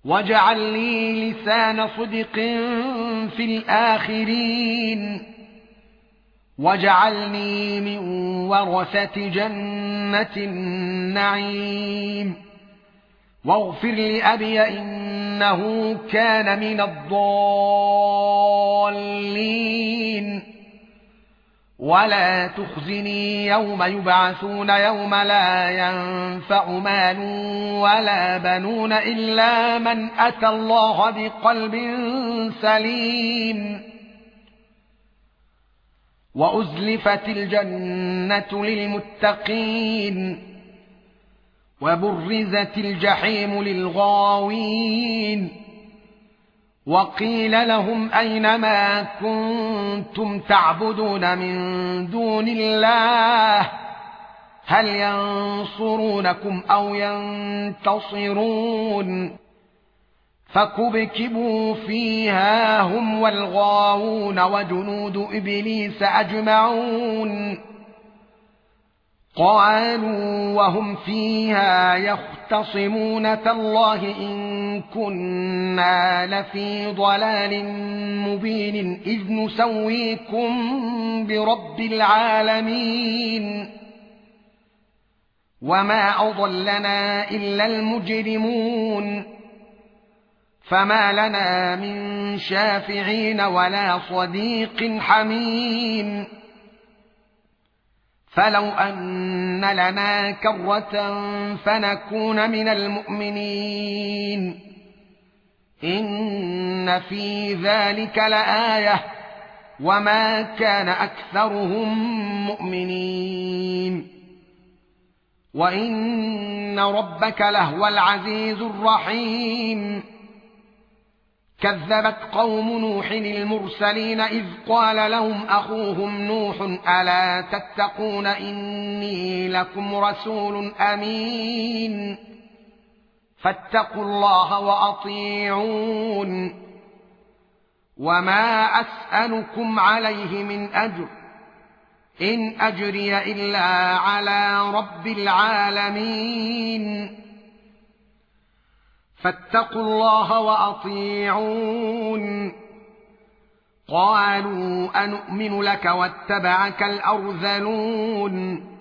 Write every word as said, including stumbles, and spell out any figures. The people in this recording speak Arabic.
واجعل لي لسان صدق في الآخرين واجعلني من ورثة جنة النعيم واغفر لأبي إنه كان من الضالين ولا تخزني يوم يبعثون يوم لا ينفع مال ولا بنون إلا من أتى الله بقلب سليم وأزلفت الجنة للمتقين وبرزت الجحيم للغاوين وقيل لهم أين ما كنتم تعبدون من دون الله هل ينصرونكم أو ينتصرون فكبكبوا فيها هم والغاوون وجنود إبليس أجمعون قالوا وهم فيها يختصمون تالله إن كنا لفي ضلال مبين إذ نسويكم برب العالمين وما أضلنا إلا المجرمون فما لنا من شافعين ولا صديق حميم فلو أن لنا كرة فنكون من المؤمنين إن في ذلك لآية وما كان أكثرهم مؤمنين وإن ربك لهو العزيز الرحيم كذبت قوم نوح المرسلين إذ قال لهم أخوهم نوح ألا تتقون إني لكم رسول أمين فاتقوا الله وأطيعون وما أسألكم عليه من أجر إن أجري إلا على رب العالمين فاتقوا الله وأطيعون قالوا أنؤمن لك واتبعك الأرذلون